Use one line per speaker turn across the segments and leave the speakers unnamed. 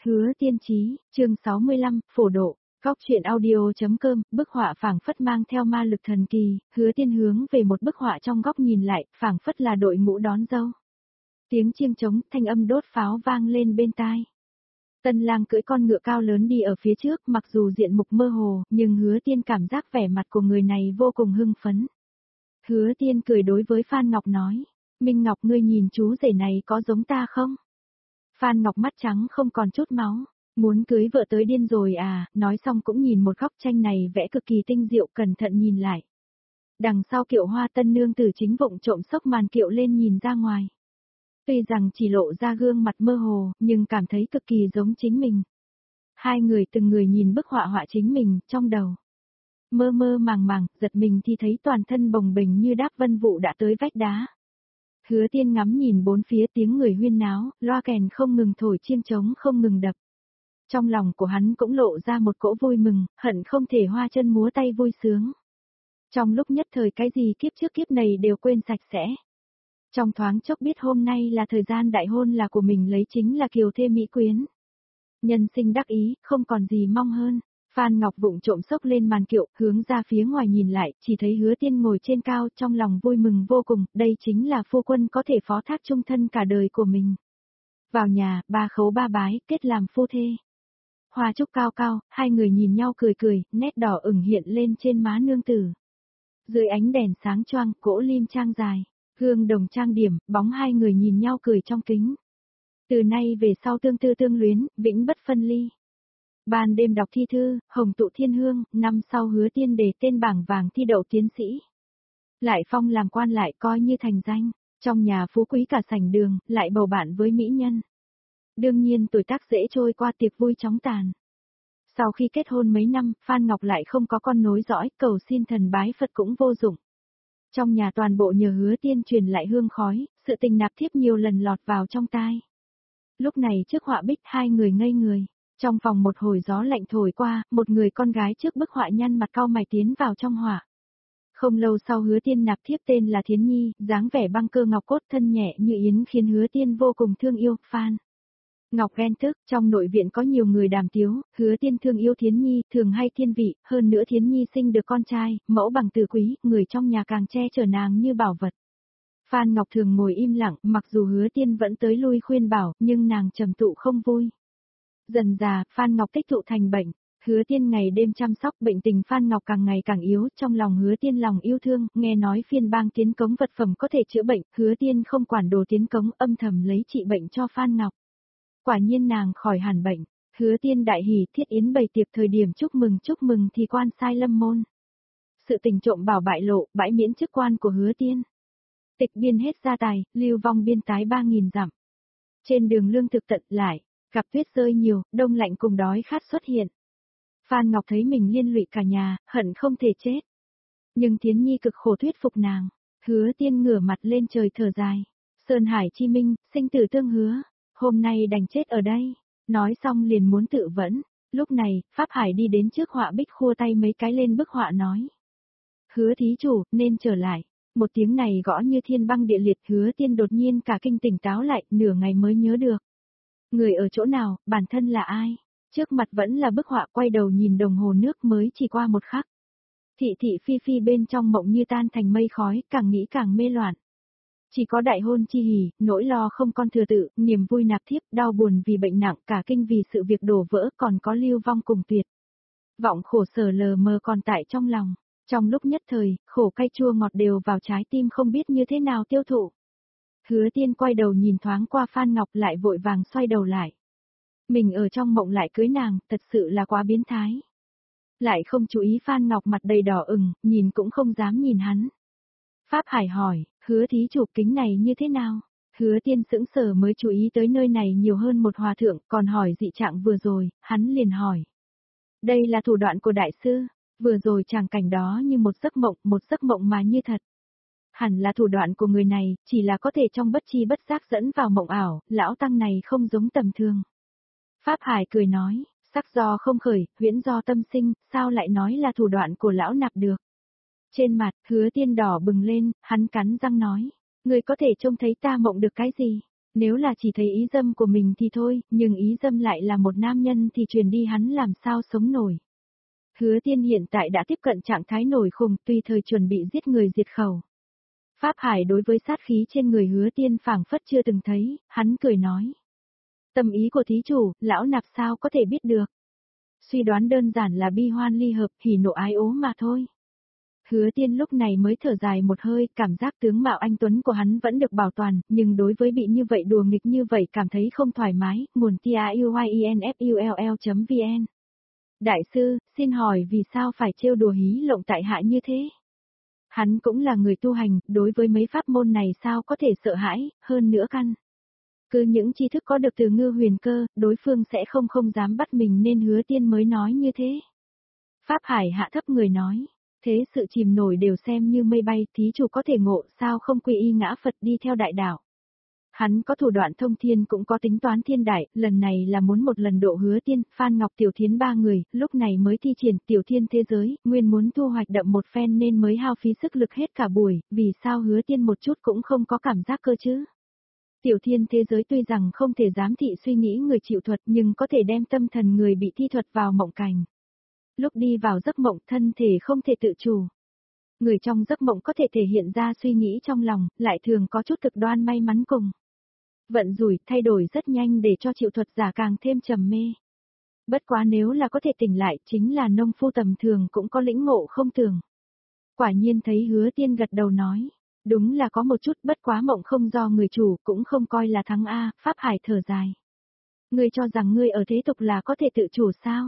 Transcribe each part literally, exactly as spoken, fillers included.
Hứa Tiên Chí, chương sáu mươi lăm, phổ độ, góc truyện audio.com, bức họa phảng phất mang theo ma lực thần kỳ, Hứa Tiên hướng về một bức họa trong góc nhìn lại, phảng phất là đội ngũ đón dâu. Tiếng chiêng trống, thanh âm đốt pháo vang lên bên tai. Tân lang cưỡi con ngựa cao lớn đi ở phía trước, mặc dù diện mục mơ hồ, nhưng Hứa Tiên cảm giác vẻ mặt của người này vô cùng hưng phấn. Hứa Tiên cười đối với Phan Ngọc nói, Minh Ngọc ngươi nhìn chú rể này có giống ta không? Phan Ngọc mắt trắng không còn chút máu, muốn cưới vợ tới điên rồi à, nói xong cũng nhìn một góc tranh này vẽ cực kỳ tinh diệu, cẩn thận nhìn lại. Đằng sau kiệu hoa tân nương tử chính vụng trộm xốc màn kiệu lên nhìn ra ngoài. Tuy rằng chỉ lộ ra gương mặt mơ hồ, nhưng cảm thấy cực kỳ giống chính mình. Hai người từng người nhìn bức họa họa chính mình, trong đầu. Mơ mơ màng màng, giật mình thì thấy toàn thân bồng bềnh như đáp vân vụ đã tới vách đá. Hứa Tiên ngắm nhìn bốn phía, tiếng người huyên náo, loa kèn không ngừng thổi, chiêng trống không ngừng đập. Trong lòng của hắn cũng lộ ra một cỗ vui mừng, hận không thể hoa chân múa tay vui sướng. Trong lúc nhất thời cái gì kiếp trước kiếp này đều quên sạch sẽ. Trong thoáng chốc biết hôm nay là thời gian đại hôn là của mình, lấy chính là kiều thê mỹ quyến. Nhân sinh đắc ý, không còn gì mong hơn. Phan Ngọc vụng trộm xốc lên màn kiệu, hướng ra phía ngoài nhìn lại, chỉ thấy Hứa Tiên ngồi trên cao, trong lòng vui mừng vô cùng, đây chính là phu quân có thể phó thác chung thân cả đời của mình. Vào nhà, ba khấu ba bái, kết làm phu thê. Hoa trúc cao cao, hai người nhìn nhau cười cười, nét đỏ ửng hiện lên trên má nương tử. Dưới ánh đèn sáng choang, cỗ lim trang dài, gương đồng trang điểm, bóng hai người nhìn nhau cười trong kính. Từ nay về sau tương tư tương luyến, vĩnh bất phân ly. Ban đêm đọc thi thư, hồng tụ thiên hương, năm sau Hứa Tiên đề tên bảng vàng thi đậu tiến sĩ. Lại phong làm quan lại coi như thành danh, trong nhà phú quý cả sảnh đường, lại bầu bạn với mỹ nhân. Đương nhiên tuổi tác dễ trôi qua, tiệc vui chóng tàn. Sau khi kết hôn mấy năm, Phan Ngọc lại không có con nối dõi, cầu xin thần bái Phật cũng vô dụng. Trong nhà toàn bộ nhờ Hứa Tiên truyền lại hương khói, sự tình nạp thiếp nhiều lần lọt vào trong tai. Lúc này trước họa bích hai người ngây người. Trong phòng một hồi gió lạnh thổi qua, một người con gái trước bức họa nhăn mặt cau mày tiến vào trong họa. Không lâu sau Hứa Tiên nạp thiếp tên là Thiến Nhi, dáng vẻ băng cơ ngọc cốt thân nhẹ như yến khiến Hứa Tiên vô cùng thương yêu. Phan Ngọc ghen tức, trong nội viện có nhiều người đàm tiếu, Hứa Tiên thương yêu Thiến Nhi, thường hay thiên vị, hơn nữa Thiến Nhi sinh được con trai, mẫu bằng từ quý, người trong nhà càng che chở nàng như bảo vật. Phan Ngọc thường ngồi im lặng, mặc dù Hứa Tiên vẫn tới lui khuyên bảo, nhưng nàng trầm tụ không vui. Dần dà, Phan Ngọc tích tụ thành bệnh, Hứa Tiên ngày đêm chăm sóc, bệnh tình Phan Ngọc càng ngày càng yếu, trong lòng Hứa Tiên lòng yêu thương, nghe nói phiên bang tiến cống vật phẩm có thể chữa bệnh, Hứa Tiên không quản đồ tiến cống, âm thầm lấy trị bệnh cho Phan Ngọc. Quả nhiên nàng khỏi hẳn bệnh, Hứa Tiên đại hỉ, thiết yến bày tiệc thời điểm chúc mừng chúc mừng thì quan sai lâm môn. Sự tình trộm bảo bại lộ, bãi miễn chức quan của Hứa Tiên. Tịch biên hết gia tài, lưu vong biên tái ba nghìn dặm. Trên đường lương thực tận lại. Gặp tuyết rơi nhiều, đông lạnh cùng đói khát xuất hiện. Phan Ngọc thấy mình liên lụy cả nhà, hận không thể chết. Nhưng Thiến Nhi cực khổ thuyết phục nàng. Hứa Tiên ngửa mặt lên trời thở dài. Sơn Hải chi minh, sinh tử tương hứa. Hôm nay đành chết ở đây. Nói xong liền muốn tự vẫn. Lúc này, Pháp Hải đi đến trước họa bích khua tay mấy cái lên bức họa nói. Hứa thí chủ, nên trở lại. Một tiếng này gõ như thiên băng địa liệt. Hứa Tiên đột nhiên cả kinh tỉnh táo lại, nửa ngày mới nhớ được. Người ở chỗ nào, bản thân là ai? Trước mặt vẫn là bức họa, quay đầu nhìn đồng hồ nước mới chỉ qua một khắc. Thị thị phi phi bên trong mộng như tan thành mây khói, càng nghĩ càng mê loạn. Chỉ có đại hôn chi hỉ, nỗi lo không con thừa tự, niềm vui nạp thiếp, đau buồn vì bệnh nặng, cả kinh vì sự việc đổ vỡ, còn có lưu vong cùng tuyệt. Vọng khổ sở lờ mờ còn tại trong lòng. Trong lúc nhất thời, khổ cay chua ngọt đều vào trái tim, không biết như thế nào tiêu thụ. Hứa Tiên quay đầu nhìn thoáng qua Phan Ngọc, lại vội vàng xoay đầu lại. Mình ở trong mộng lại cưới nàng, thật sự là quá biến thái. Lại không chú ý Phan Ngọc mặt đầy đỏ ửng, nhìn cũng không dám nhìn hắn. Pháp Hải hỏi, Hứa thí chủ kính này như thế nào? Hứa Tiên sững sờ mới chú ý tới nơi này nhiều hơn một hòa thượng, còn hỏi dị trạng vừa rồi, hắn liền hỏi. Đây là thủ đoạn của đại sư, vừa rồi tràng cảnh đó như một giấc mộng, một giấc mộng mà như thật. Hẳn là thủ đoạn của người này, chỉ là có thể trong bất chi bất giác dẫn vào mộng ảo, lão tăng này không giống tầm thường. Pháp Hải cười nói, sắc do không khởi, huyễn do tâm sinh, sao lại nói là thủ đoạn của lão nạp được. Trên mặt, Hứa Tiên đỏ bừng lên, hắn cắn răng nói, người có thể trông thấy ta mộng được cái gì? Nếu là chỉ thấy ý dâm của mình thì thôi, nhưng ý dâm lại là một nam nhân thì truyền đi hắn làm sao sống nổi. Hứa Tiên hiện tại đã tiếp cận trạng thái nổi khùng, tùy thời chuẩn bị giết người diệt khẩu. Pháp Hải đối với sát khí trên người Hứa Tiên phảng phất chưa từng thấy, hắn cười nói. Tâm ý của thí chủ, lão nạp sao có thể biết được. Suy đoán đơn giản là bi hoan ly hợp, hỉ nộ ái ố mà thôi. Hứa Tiên lúc này mới thở dài một hơi, cảm giác tướng mạo anh tuấn của hắn vẫn được bảo toàn, nhưng đối với bị như vậy đùa nghịch như vậy cảm thấy không thoải mái, nguồn tia uyinfull chấm vn. Đại sư, xin hỏi vì sao phải trêu đùa hí lộng tại hạ như thế? Hắn cũng là người tu hành, đối với mấy pháp môn này sao có thể sợ hãi, hơn nữa căn. Cứ những tri thức có được từ Ngư Huyền Cơ, đối phương sẽ không không dám bắt mình nên Hứa Tiên mới nói như thế. Pháp Hải hạ thấp người nói, thế sự chìm nổi đều xem như mây bay, thí chủ có thể ngộ, sao không quy y ngã Phật đi theo đại đạo. Hắn có thủ đoạn thông thiên cũng có tính toán thiên đại, lần này là muốn một lần độ Hứa Tiên, Phan Ngọc Tiểu Thiến ba người, lúc này mới thi triển Tiểu Thiên thế giới, nguyên muốn thu hoạch đậm một phen nên mới hao phí sức lực hết cả buổi, vì sao Hứa Tiên một chút cũng không có cảm giác cơ chứ. Tiểu Thiên thế giới tuy rằng không thể giám thị suy nghĩ người chịu thuật nhưng có thể đem tâm thần người bị thi thuật vào mộng cảnh. Lúc đi vào giấc mộng thân thể không thể tự chủ. Người trong giấc mộng có thể thể hiện ra suy nghĩ trong lòng, lại thường có chút cực đoan may mắn cùng. Vận rủi thay đổi rất nhanh để cho chịu thuật giả càng thêm trầm mê. Bất quá nếu là có thể tỉnh lại chính là nông phu tầm thường cũng có lĩnh ngộ không tưởng. Quả nhiên thấy Hứa Tiên gật đầu nói. Đúng là có một chút bất quá mộng không do người chủ cũng không coi là thắng A, Pháp Hải thở dài. Ngươi cho rằng ngươi ở thế tục là có thể tự chủ sao?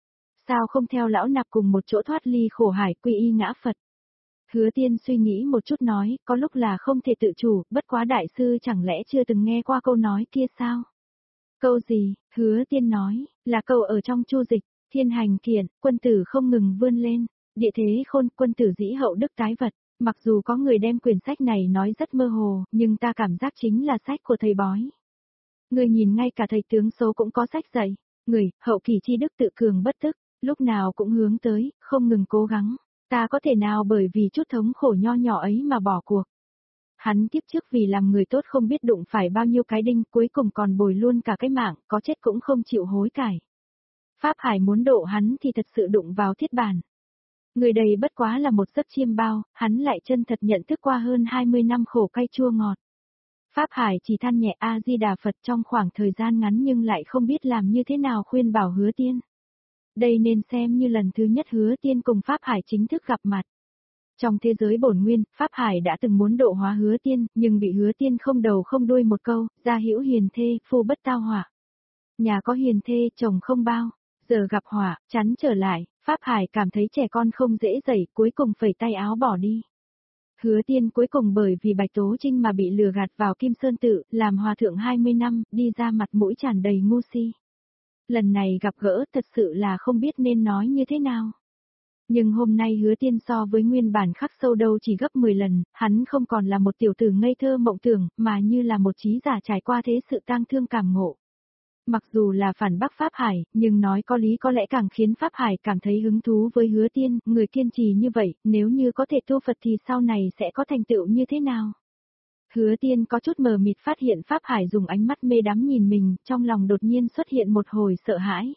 Sao không theo lão nạp cùng một chỗ thoát ly khổ hải quy y ngã Phật? Hứa Tiên suy nghĩ một chút nói, có lúc là không thể tự chủ, bất quá đại sư chẳng lẽ chưa từng nghe qua câu nói kia sao? Câu gì? Hứa Tiên nói, là câu ở trong chu dịch, thiên hành kiện, quân tử không ngừng vươn lên, địa thế khôn, quân tử dĩ hậu đức tái vật. Mặc dù có người đem quyển sách này nói rất mơ hồ, nhưng ta cảm giác chính là sách của thầy bói. Người nhìn ngay cả thầy tướng số cũng có sách dạy, người, hậu kỳ chi đức tự cường bất tức, lúc nào cũng hướng tới, không ngừng cố gắng, ta có thể nào bởi vì chút thống khổ nho nhỏ ấy mà bỏ cuộc. Hắn kiếp trước vì làm người tốt không biết đụng phải bao nhiêu cái đinh, cuối cùng còn bồi luôn cả cái mạng, có chết cũng không chịu hối cải. Pháp Hải muốn độ hắn thì thật sự đụng vào thiết bản. Người đầy bất quá là một giấc chiêm bao, hắn lại chân thật nhận thức qua hơn hai mươi năm khổ cay chua ngọt. Pháp Hải chỉ than nhẹ A-di-đà Phật trong khoảng thời gian ngắn nhưng lại không biết làm như thế nào khuyên bảo Hứa Tiên. Đây nên xem như lần thứ nhất Hứa Tiên cùng Pháp Hải chính thức gặp mặt. Trong thế giới bổn nguyên, Pháp Hải đã từng muốn độ hóa Hứa Tiên, nhưng bị Hứa Tiên không đầu không đuôi một câu, gia hữu hiền thê, phu bất tao họa. Nhà có hiền thê, chồng không bao, giờ gặp họa, chắn trở lại. Pháp Hải cảm thấy trẻ con không dễ dậy, cuối cùng phẩy tay áo bỏ đi. Hứa Tiên cuối cùng bởi vì Bạch Tố Trinh mà bị lừa gạt vào Kim Sơn Tự, làm hòa thượng hai mươi năm, đi ra mặt mũi tràn đầy ngu si. Lần này gặp gỡ thật sự là không biết nên nói như thế nào. Nhưng hôm nay Hứa Tiên so với nguyên bản khắc sâu đâu chỉ gấp mười lần, hắn không còn là một tiểu tử ngây thơ mộng tưởng, mà như là một trí giả trải qua thế sự tang thương cảm ngộ. Mặc dù là phản bác Pháp Hải, nhưng nói có lý có lẽ càng khiến Pháp Hải cảm thấy hứng thú với Hứa Tiên, người kiên trì như vậy, nếu như có thể tu Phật thì sau này sẽ có thành tựu như thế nào? Hứa Tiên có chút mờ mịt phát hiện Pháp Hải dùng ánh mắt mê đắm nhìn mình, trong lòng đột nhiên xuất hiện một hồi sợ hãi.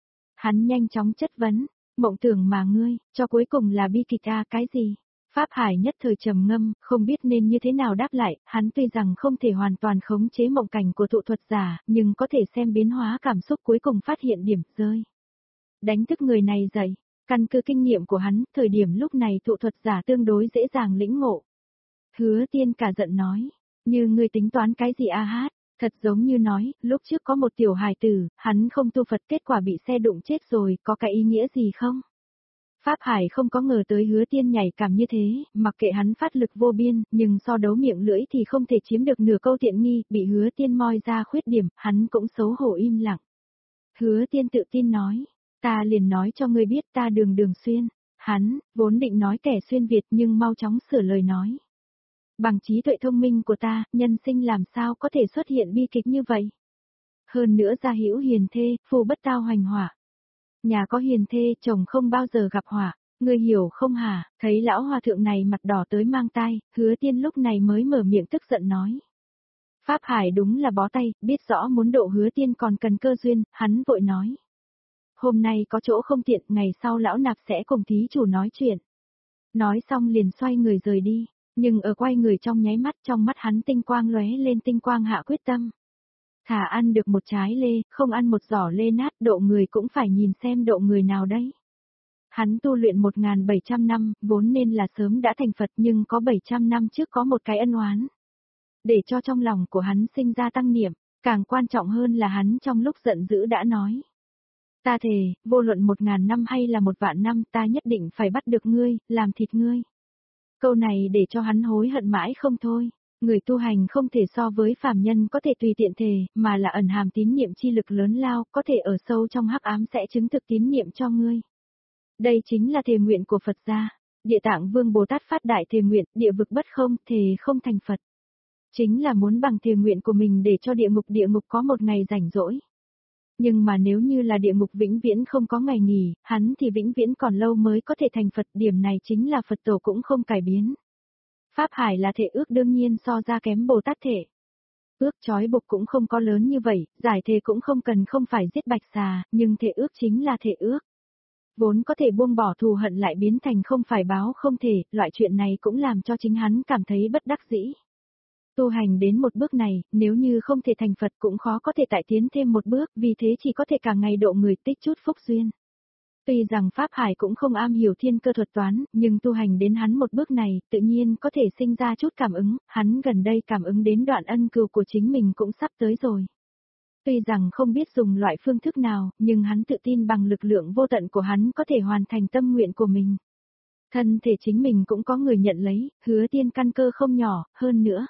Hắn nhanh chóng chất vấn, mộng tưởng mà ngươi, cho cuối cùng là bi kịch a cái gì? Pháp Hải nhất thời trầm ngâm, không biết nên như thế nào đáp lại, hắn tuy rằng không thể hoàn toàn khống chế mộng cảnh của thụ thuật giả, nhưng có thể xem biến hóa cảm xúc cuối cùng phát hiện điểm rơi. Đánh thức người này dậy, căn cứ kinh nghiệm của hắn, thời điểm lúc này thụ thuật giả tương đối dễ dàng lĩnh ngộ. Hứa Tiên cả giận nói, như ngươi tính toán cái gì a hát, thật giống như nói, lúc trước có một tiểu hài tử, hắn không tu Phật kết quả bị xe đụng chết rồi, có cái ý nghĩa gì không? Pháp Hải không có ngờ tới Hứa Tiên nhảy cảm như thế, mặc kệ hắn phát lực vô biên, nhưng so đấu miệng lưỡi thì không thể chiếm được nửa câu tiện nghi, bị Hứa Tiên moi ra khuyết điểm, hắn cũng xấu hổ im lặng. Hứa Tiên tự tin nói, ta liền nói cho ngươi biết ta đường đường xuyên, hắn, vốn định nói kẻ xuyên Việt nhưng mau chóng sửa lời nói. Bằng trí tuệ thông minh của ta, nhân sinh làm sao có thể xuất hiện bi kịch như vậy? Hơn nữa gia hữu hiền thê, phu bất tao hoành hỏa. Nhà có hiền thê, chồng không bao giờ gặp họa, ngươi hiểu không hả? Thấy lão hòa thượng này mặt đỏ tới mang tai, Hứa Tiên lúc này mới mở miệng tức giận nói. Pháp Hải đúng là bó tay, biết rõ muốn độ Hứa Tiên còn cần cơ duyên, hắn vội nói. Hôm nay có chỗ không tiện, ngày sau lão nạp sẽ cùng thí chủ nói chuyện. Nói xong liền xoay người rời đi, nhưng ở quay người trong nháy mắt trong mắt hắn tinh quang lóe lên tinh quang hạ quyết tâm. Thà ăn được một trái lê, không ăn một giỏ lê nát, độ người cũng phải nhìn xem độ người nào đấy. Hắn tu luyện một nghìn bảy trăm năm, vốn nên là sớm đã thành Phật nhưng có bảy trăm năm trước có một cái ân oán. Để cho trong lòng của hắn sinh ra tăng niệm, càng quan trọng hơn là hắn trong lúc giận dữ đã nói. Ta thề, vô luận một ngàn năm hay là một vạn năm ta nhất định phải bắt được ngươi, làm thịt ngươi. Câu này để cho hắn hối hận mãi không thôi. Người tu hành không thể so với phàm nhân có thể tùy tiện thề, mà là ẩn hàm tín niệm chi lực lớn lao, có thể ở sâu trong hắc ám sẽ chứng thực tín niệm cho ngươi. Đây chính là thề nguyện của Phật gia. Địa Tạng Vương Bồ Tát phát đại thề nguyện, địa vực bất không, thề không thành Phật. Chính là muốn bằng thề nguyện của mình để cho địa ngục địa ngục có một ngày rảnh rỗi. Nhưng mà nếu như là địa ngục vĩnh viễn không có ngày nghỉ, hắn thì vĩnh viễn còn lâu mới có thể thành Phật, điểm này chính là Phật tổ cũng không cải biến. Pháp Hải là thể ước đương nhiên so ra kém Bồ Tát thể. Ước trói buộc cũng không có lớn như vậy, giải thề cũng không cần không phải giết bạch xà, nhưng thể ước chính là thể ước. Vốn có thể buông bỏ thù hận lại biến thành không phải báo không thể, loại chuyện này cũng làm cho chính hắn cảm thấy bất đắc dĩ. Tu hành đến một bước này, nếu như không thể thành Phật cũng khó có thể tại tiến thêm một bước, vì thế chỉ có thể cả ngày độ người tích chút phúc duyên. Tuy rằng Pháp Hải cũng không am hiểu thiên cơ thuật toán, nhưng tu hành đến hắn một bước này, tự nhiên có thể sinh ra chút cảm ứng, hắn gần đây cảm ứng đến đoạn ân cừu của chính mình cũng sắp tới rồi. Tuy rằng không biết dùng loại phương thức nào, nhưng hắn tự tin bằng lực lượng vô tận của hắn có thể hoàn thành tâm nguyện của mình. Thân thể chính mình cũng có người nhận lấy, Hứa Tiên căn cơ không nhỏ, hơn nữa.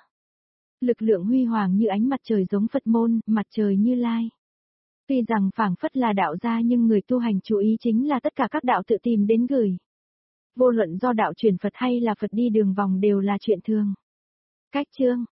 Lực lượng huy hoàng như ánh mặt trời giống Phật môn, mặt trời Như Lai. Tuy rằng phảng phất là đạo gia nhưng người tu hành chú ý chính là tất cả các đạo tự tìm đến gửi. Vô luận do đạo truyền Phật hay là Phật đi đường vòng đều là chuyện thường. Cách chương